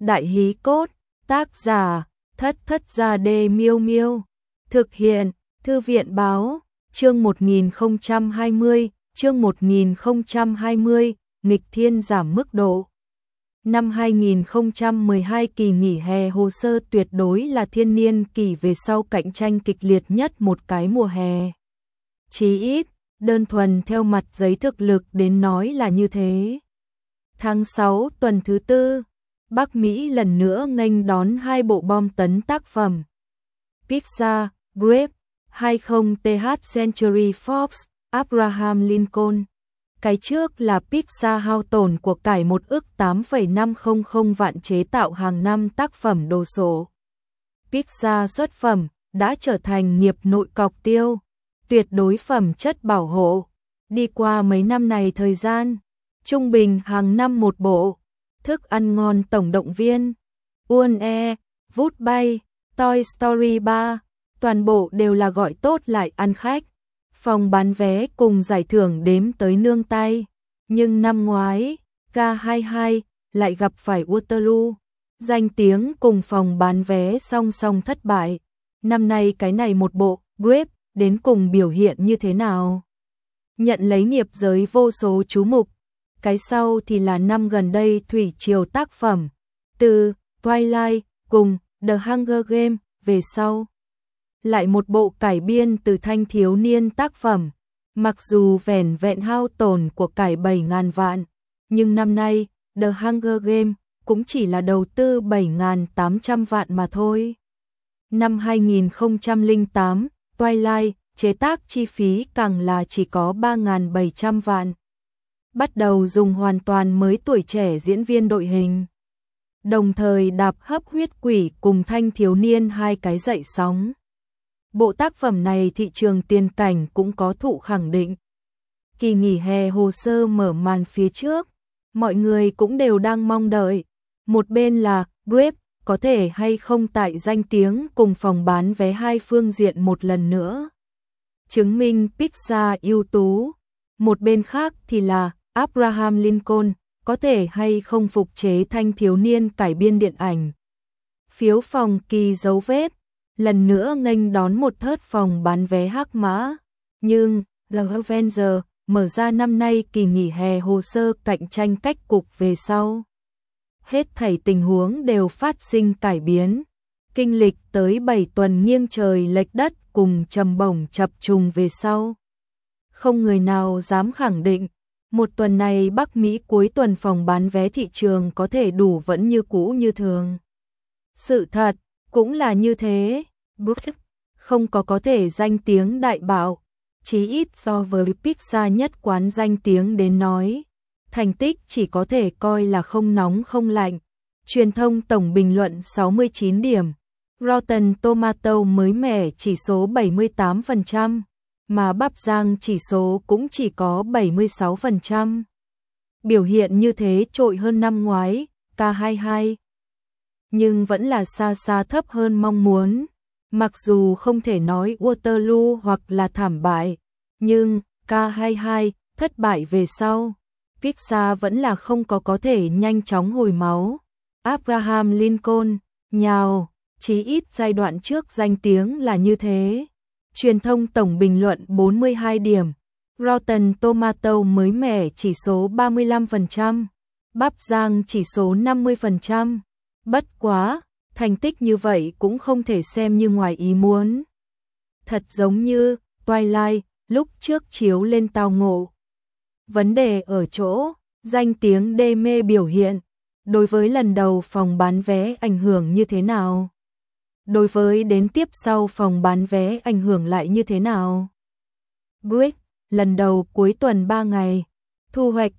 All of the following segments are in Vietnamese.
Đại hí cốt, tác giả, Thất Thất Gia Đê Miêu Miêu. Thực hiện, Thư viện báo, chương 1020, nghịch thiên giảm mức độ. Năm 2012 kỳ nghỉ hè hồ sơ tuyệt đối là thiên niên kỷ về sau cạnh tranh kịch liệt nhất một cái mùa hè. Chí ít, đơn thuần theo mặt giấy thực lực đến nói là như thế. Tháng 6 tuần thứ tư, Bắc Mỹ lần nữa nghênh đón hai bộ bom tấn tác phẩm. Pixar, Brave, 20th Century Fox, Abraham Lincoln. Cái trước là Pixar hao tổn của cải 1,850 vạn chế tạo hàng năm tác phẩm đồ sộ. Pixar xuất phẩm đã trở thành nghiệp nội cọc tiêu, tuyệt đối phẩm chất bảo hộ. Đi qua mấy năm này thời gian, trung bình hàng năm một bộ. Thức ăn ngon tổng động viên, Uôn-e, Vút bay, Toy Story 3, toàn bộ đều là gọi tốt lại ăn khách. Phòng bán vé cùng giải thưởng đếm tới nương tay. Nhưng năm ngoái, K22 lại gặp phải Waterloo. Danh tiếng cùng phòng bán vé song song thất bại. Năm nay cái này một bộ, Brave, đến cùng biểu hiện như thế nào? Nhận lấy nghiệp giới vô số chú mục. Cái sau thì là năm gần đây thủy triều tác phẩm. Từ Twilight cùng The Hunger Games về sau. Lại một bộ cải biên từ thanh thiếu niên tác phẩm. Mặc dù vẻn vẹn hao tổn của cải 7.000 vạn, nhưng năm nay The Hunger Games cũng chỉ là đầu tư 7.800 vạn mà thôi. Năm 2008, Twilight chế tác chi phí càng là chỉ có 3.700 vạn. Bắt đầu dùng hoàn toàn mới tuổi trẻ diễn viên đội hình. Đồng thời đạp hấp huyết quỷ cùng thanh thiếu niên hai cái dậy sóng. Bộ tác phẩm này thị trường tiền cảnh cũng có thụ khẳng định. Kỳ nghỉ hè hồ sơ mở màn phía trước, mọi người cũng đều đang mong đợi. Một bên là Brave có thể hay không tại danh tiếng cùng phòng bán vé hai phương diện một lần nữa chứng minh Pixar ưu tú. Một bên khác thì là Abraham Lincoln có thể hay không phục chế thanh thiếu niên cải biên điện ảnh. Phiếu phòng kỳ dấu vết lần nữa nghênh đón một thớt phòng bán vé hắc mã, nhưng The Avengers mở ra năm nay kỳ nghỉ hè hồ sơ cạnh tranh cách cục về sau. Hết thảy tình huống đều phát sinh cải biến, kinh lịch tới 7 tuần nghiêng trời lệch đất cùng trầm bổng chập trùng về sau. Không người nào dám khẳng định, một tuần này Bắc Mỹ cuối tuần phòng bán vé thị trường có thể đủ vẫn như cũ như thường. Sự thật cũng là như thế, Brooke không có thể danh tiếng đại bạo, chí ít so với Pixar nhất quán danh tiếng đến nói. Thành tích chỉ có thể coi là không nóng không lạnh. Truyền thông tổng bình luận 69 điểm, Rotten Tomato mới mẻ chỉ số 78%, mà Bắp Giang chỉ số cũng chỉ có 76%. Biểu hiện như thế trội hơn năm ngoái, K22. Nhưng vẫn là xa xa thấp hơn mong muốn. Mặc dù không thể nói Waterloo hoặc là thảm bại, nhưng K22 thất bại về sau. Pixar vẫn là không có thể nhanh chóng hồi máu. Abraham Lincoln, nhào, chí ít giai đoạn trước danh tiếng là như thế. Truyền thông tổng bình luận 42 điểm, Rotten Tomato mới mẻ chỉ số 35%, Bắp Giang chỉ số 50%. Bất quá, thành tích như vậy cũng không thể xem như ngoài ý muốn. Thật giống như Twilight lúc trước chiếu lên tao ngộ. Vấn đề ở chỗ, danh tiếng đê mê biểu hiện, đối với lần đầu phòng bán vé ảnh hưởng như thế nào? Đối với đến tiếp sau phòng bán vé ảnh hưởng lại như thế nào? Brick, lần đầu cuối tuần 3 ngày, thu hoạch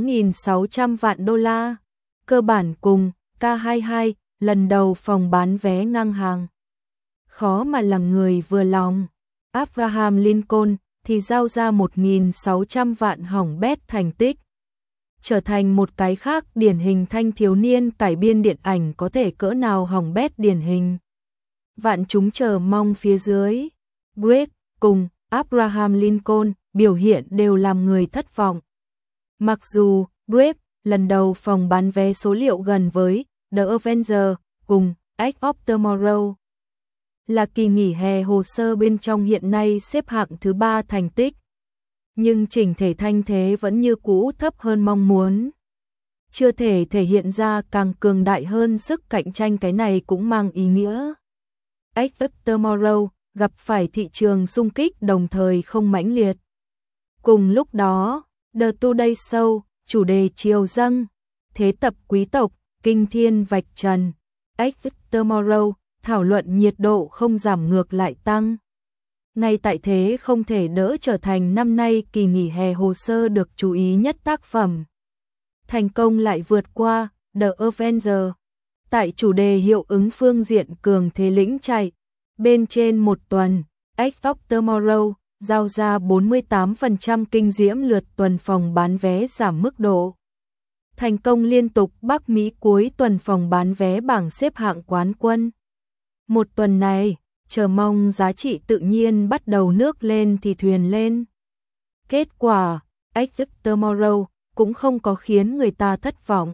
6.600 vạn đô la, cơ bản cùng K22, lần đầu phòng bán vé ngang hàng. Khó mà làm người vừa lòng. Abraham Lincoln thì giao ra 1.600 vạn hỏng bét thành tích. Trở thành một cái khác điển hình thanh thiếu niên cải biên điện ảnh có thể cỡ nào hỏng bét điển hình. Vạn chúng chờ mong phía dưới. Brave cùng Abraham Lincoln biểu hiện đều làm người thất vọng. Mặc dù Brave lần đầu phòng bán vé số liệu gần với The Avengers, cùng Edge of Tomorrow. Là kỳ nghỉ hè hồ sơ bên trong hiện nay xếp hạng thứ 3 thành tích. Nhưng chỉnh thể thanh thế vẫn như cũ thấp hơn mong muốn. Chưa thể thể hiện ra càng cường đại hơn sức cạnh tranh, cái này cũng mang ý nghĩa Edge of Tomorrow gặp phải thị trường xung kích đồng thời không mãnh liệt. Cùng lúc đó, The Today Show, chủ đề triều dâng, thế tập quý tộc, kinh thiên vạch trần, Edge of Tomorrow, thảo luận nhiệt độ không giảm ngược lại tăng. Ngay tại thế không thể đỡ trở thành năm nay kỳ nghỉ hè hồ sơ được chú ý nhất tác phẩm. Thành công lại vượt qua The Avengers. Tại chủ đề hiệu ứng phương diện cường thế lĩnh chạy, bên trên một tuần, Edge of Tomorrow giao ra 48% kinh diễm lượt tuần phòng bán vé giảm mức độ. Thành công liên tục Bắc Mỹ cuối tuần phòng bán vé bảng xếp hạng quán quân. Một tuần này, chờ mong giá trị tự nhiên bắt đầu nước lên thì thuyền lên. Kết quả, Edge of Tomorrow cũng không có khiến người ta thất vọng.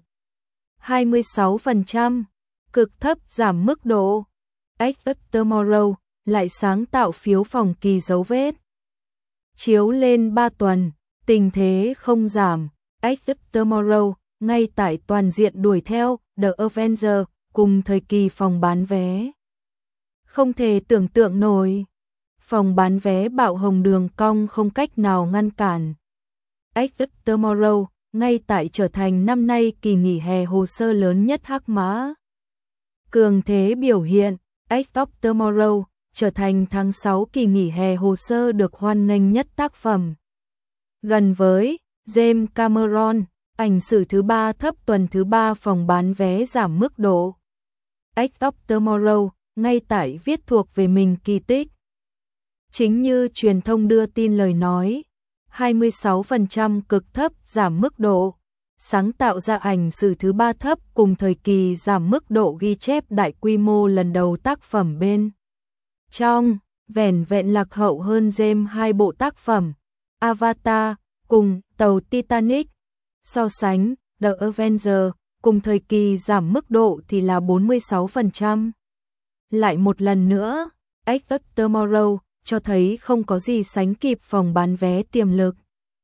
26%, cực thấp giảm mức độ. Edge of Tomorrow lại sáng tạo phiếu phòng kỳ dấu vết. Chiếu lên 3 tuần, tình thế không giảm, Edge of Tomorrow ngay tại toàn diện đuổi theo The Avengers cùng thời kỳ phòng bán vé. Không thể tưởng tượng nổi, phòng bán vé bạo hồng đường cong không cách nào ngăn cản. Edge of Tomorrow ngay tại trở thành năm nay kỳ nghỉ hè hồ sơ lớn nhất hắc mã. Cường thế biểu hiện, Edge of Tomorrow trở thành tháng 6 kỳ nghỉ hè hồ sơ được hoan nghênh nhất tác phẩm. Gần với James Cameron, ảnh sử thứ 3 thấp tuần thứ 3 phòng bán vé giảm mức độ. Edge of Tomorrow ngay tại viết thuộc về mình kỳ tích. Chính như truyền thông đưa tin lời nói, 26% cực thấp giảm mức độ, sáng tạo ra ảnh sử thứ 3 thấp cùng thời kỳ giảm mức độ ghi chép đại quy mô lần đầu tác phẩm bên trong, vẻn vẹn lạc hậu hơn James 2 bộ tác phẩm, Avatar, cùng tàu Titanic. So sánh, The Avengers, cùng thời kỳ giảm mức độ thì là 46%. Lại một lần nữa, Edge of Tomorrow cho thấy không có gì sánh kịp phòng bán vé tiềm lực.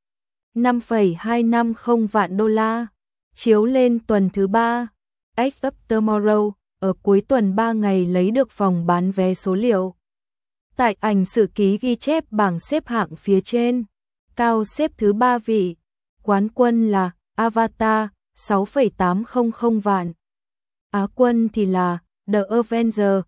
5,250 vạn đô la, chiếu lên tuần thứ 3, Edge of Tomorrow ở cuối tuần 3 ngày lấy được phòng bán vé số liệu. Tại ảnh sử ký ghi chép bảng xếp hạng phía trên, cao xếp thứ 3 vị, quán quân là Avatar, 6,800 vạn. Á quân thì là The Avengers,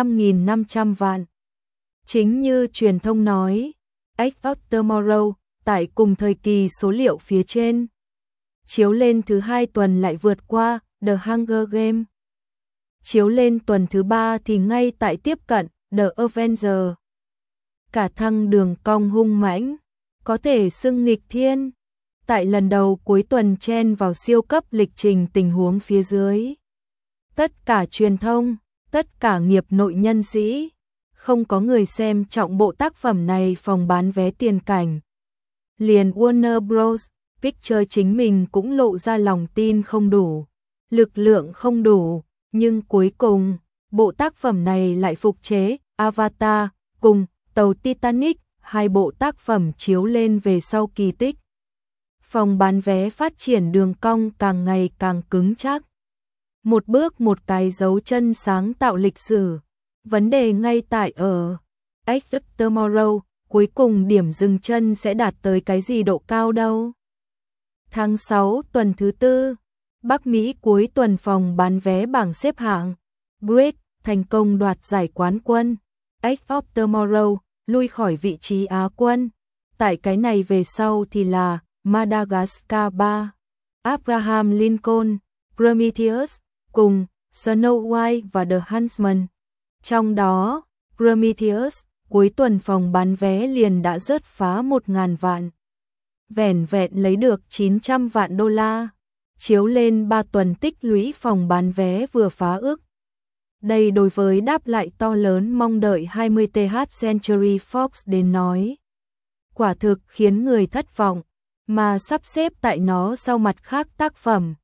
5.500 vạn. Chính như truyền thông nói, Edge of Tomorrow tại cùng thời kỳ số liệu phía trên, chiếu lên thứ 2 tuần lại vượt qua The Hunger Games. Chiếu lên tuần thứ 3 thì ngay tại tiếp cận The Avengers. Cả thăng đường cong hung mãnh, có thể xưng nghịch thiên. Tại lần đầu cuối tuần chen vào siêu cấp lịch trình tình huống phía dưới. Tất cả truyền thông, tất cả nghiệp nội nhân sĩ, không có người xem trọng bộ tác phẩm này phòng bán vé tiền cảnh. Liền Warner Bros. Pictures chính mình cũng lộ ra lòng tin không đủ, lực lượng không đủ, nhưng cuối cùng, bộ tác phẩm này lại phục chế Avatar cùng tàu Titanic, 2 bộ tác phẩm chiếu lên về sau kỳ tích. Phòng bán vé phát triển đường cong càng ngày càng cứng chắc. Một bước một cái dấu chân sáng tạo lịch sử. Vấn đề ngay tại ở Edge of Tomorrow, cuối cùng điểm dừng chân sẽ đạt tới cái gì độ cao đâu. Tháng 6 tuần thứ 4, Bắc Mỹ cuối tuần phòng bán vé bảng xếp hạng. Brit thành công đoạt giải quán quân. Edge of Tomorrow lui khỏi vị trí Á quân. Tại cái này về sau thì là Madagascar 3, Abraham Lincoln, Prometheus, cùng Snow White và The Huntsman. Trong đó, Prometheus cuối tuần phòng bán vé liền đã rớt phá 1.000 vạn. Vẻn vẹn lấy được 900 vạn đô la, chiếu lên 3 tuần tích lũy phòng bán vé vừa phá ước. Đây đối với đáp lại to lớn mong đợi 20th Century Fox đến nói. Quả thực khiến người thất vọng, mà sắp xếp tại nó sau mặt khác tác phẩm.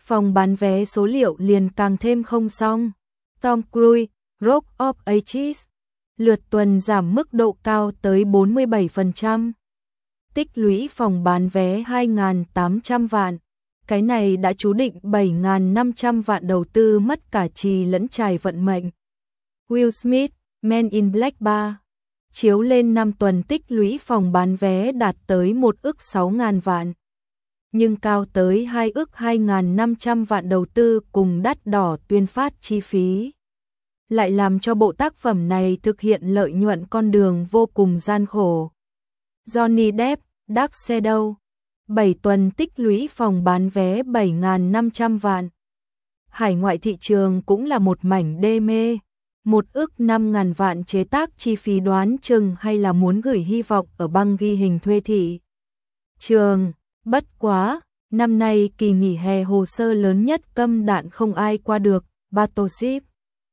phòng bán vé số liệu liền càng thêm không xong. Tom Cruise, Rock of Ages, lượt tuần giảm mức độ cao tới 47%. Tích lũy phòng bán vé 2.800 vạn. Cái này đã chú định 7.500 vạn đầu tư mất cả trì lẫn trải vận mệnh. Will Smith, Men in Black 3, chiếu lên 5 tuần tích lũy phòng bán vé đạt tới 1 ức 6.000 vạn. Nhưng cao tới 2 ức 2.500 vạn đầu tư cùng đắt đỏ tuyên phát chi phí. Lại làm cho bộ tác phẩm này thực hiện lợi nhuận con đường vô cùng gian khổ. Johnny Depp, Dark Shadow, 7 tuần tích lũy phòng bán vé 7.500 vạn. Hải ngoại thị trường cũng là một mảnh đê mê. 1 ức 5.000 vạn chế tác chi phí đoán chừng hay là muốn gửi hy vọng ở băng ghi hình thuê thị trường. Bất quá, năm nay kỳ nghỉ hè hồ sơ lớn nhất câm đạn không ai qua được, Battleship.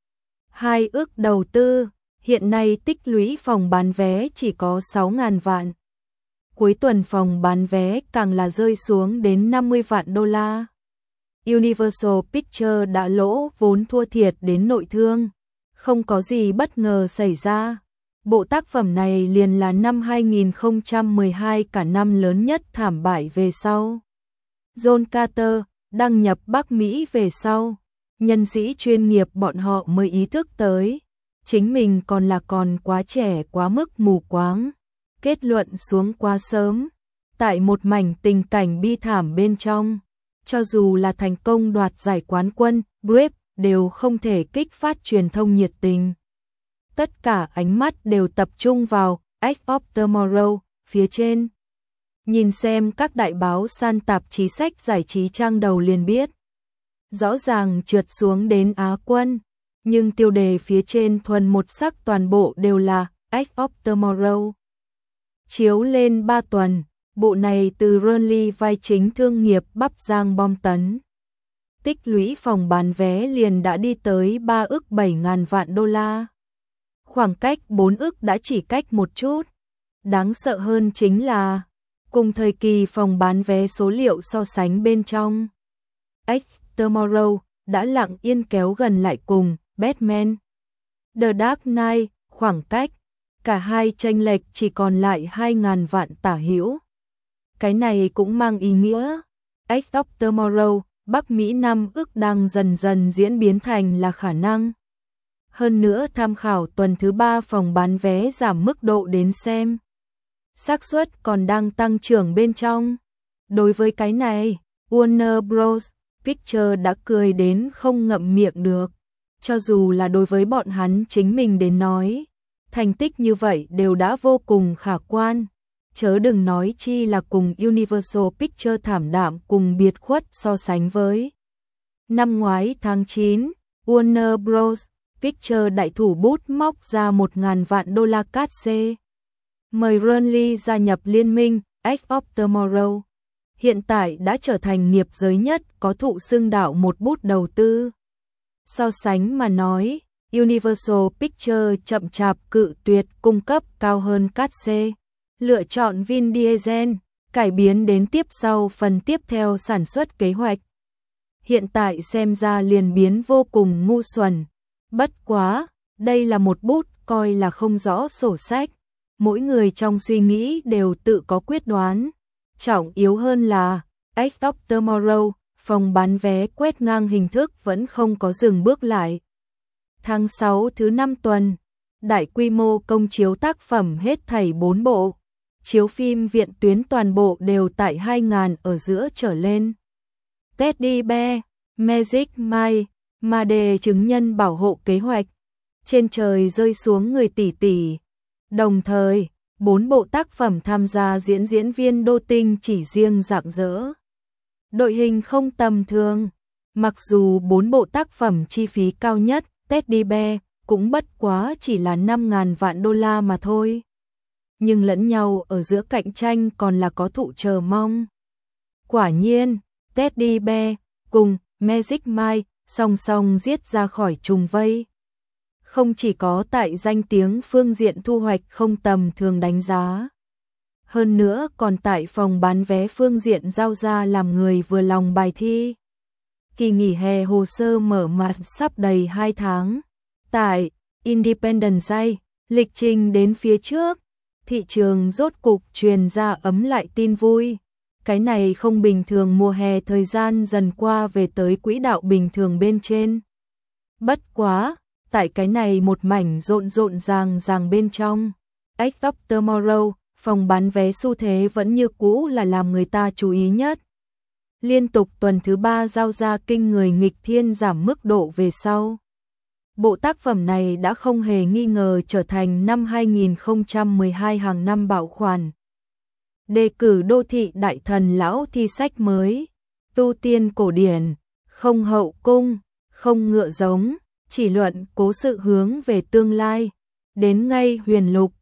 2 ức đầu tư, hiện nay tích lũy phòng bán vé chỉ có 6.000 vạn. Cuối tuần phòng bán vé càng là rơi xuống đến 50 vạn đô la. Universal Pictures đã lỗ vốn thua thiệt đến nội thương. Không có gì bất ngờ xảy ra. Bộ tác phẩm này liền là năm 2012 cả năm lớn nhất thảm bại về sau. John Carter đăng nhập Bắc Mỹ về sau. Nhân sĩ chuyên nghiệp bọn họ mới ý thức tới. Chính mình còn quá trẻ quá mức mù quáng. Kết luận xuống quá sớm. Tại một mảnh tình cảnh bi thảm bên trong. Cho dù là thành công đoạt giải quán quân, Brave đều không thể kích phát truyền thông nhiệt tình. Tất cả ánh mắt đều tập trung vào Edge of Tomorrow phía trên. Nhìn xem các đại báo san tạp chí sách giải trí trang đầu liền biết. Rõ ràng trượt xuống đến Á quân, nhưng tiêu đề phía trên thuần một sắc toàn bộ đều là Edge of Tomorrow. Chiếu lên 3 tuần, bộ này từ Ronly vai chính thương nghiệp bắp rang bom tấn. Tích lũy phòng bán vé liền đã đi tới 3 ức 7.000 vạn đô la. Khoảng cách 4 ức đã chỉ cách một chút. Đáng sợ hơn chính là, cùng thời kỳ phòng bán vé số liệu so sánh bên trong. Edge Tomorrow đã lặng yên kéo gần lại cùng Batman. The Dark Knight, khoảng cách, cả hai chênh lệch chỉ còn lại 2.000 vạn tả hữu. Cái này cũng mang ý nghĩa, Edge of Tomorrow, Bắc Mỹ 5 ức đang dần dần diễn biến thành là khả năng. Hơn nữa tham khảo tuần thứ 3 phòng bán vé giảm mức độ đến xem. Xác suất còn đang tăng trưởng bên trong. Đối với cái này, Warner Bros. Pictures đã cười đến không ngậm miệng được. Cho dù là đối với bọn hắn chính mình đến nói, thành tích như vậy đều đã vô cùng khả quan. Chớ đừng nói chi là cùng Universal Pictures thảm đạm cùng biệt khuất so sánh với. Năm ngoái tháng 9, Warner Bros. Pictures đại thủ bút móc ra 1.000 vạn đô la cát xê. Mời Ronly gia nhập liên minh Edge of Tomorrow. Hiện tại đã trở thành nghiệp giới nhất có thụ xưng đạo một bút đầu tư. So sánh mà nói, Universal Pictures chậm chạp cự tuyệt cung cấp cao hơn cát xê. Lựa chọn Vin Diesel, cải biến đến tiếp sau phần tiếp theo sản xuất kế hoạch. Hiện tại xem ra liền biến vô cùng ngu xuẩn. Bất quá, đây là một bút coi là không rõ sổ sách. Mỗi người trong suy nghĩ đều tự có quyết đoán. Trọng yếu hơn là, Edge of Tomorrow, phòng bán vé quét ngang hình thức vẫn không có dừng bước lại. Tháng 6 thứ 5 tuần, đại quy mô công chiếu tác phẩm hết thảy 4 bộ. Chiếu phim viện tuyến toàn bộ đều tại 2.000 ở giữa trở lên. Teddy Bear, Magic Mike, Made chứng nhân bảo hộ kế hoạch. Trên trời rơi xuống người tỷ tỷ. Đồng thời, 4 bộ tác phẩm tham gia diễn viên đô tinh chỉ riêng rạng rỡ. Đội hình không tầm thường. Mặc dù 4 bộ tác phẩm chi phí cao nhất, Teddy Bear, cũng bất quá chỉ là 5.000 vạn đô la mà thôi. Nhưng lẫn nhau ở giữa cạnh tranh còn là có thụ chờ mong. Quả nhiên, Teddy Bear cùng Magic Mike song song giết ra khỏi trùng vây. Không chỉ có tại danh tiếng phương diện thu hoạch không tầm thường đánh giá. Hơn nữa còn tại phòng bán vé phương diện giao ra làm người vừa lòng bài thi. kỳ nghỉ hè hồ sơ mở màn sắp đầy 2 tháng. Tại Independence Day, lịch trình đến phía trước, thị trường rốt cục truyền ra ấm lại tin vui. Cái này không bình thường, mùa hè thời gian dần qua về tới quỹ đạo bình thường bên trên. Bất quá, tại cái này một mảnh rộn rộn ràng ràng bên trong, Edge of Tomorrow, phòng bán vé xu thế vẫn như cũ là làm người ta chú ý nhất. Liên tục tuần thứ 3 giao ra kinh người nghịch thiên giảm mức độ về sau. Bộ tác phẩm này đã không hề nghi ngờ trở thành năm 2012 hàng năm bảo khoản. Đề cử đô thị đại thần lão thi sách mới, tu tiên cổ điển, không hậu cung, không ngựa giống, chỉ luận cố sự hướng về tương lai, đến ngay huyền lục,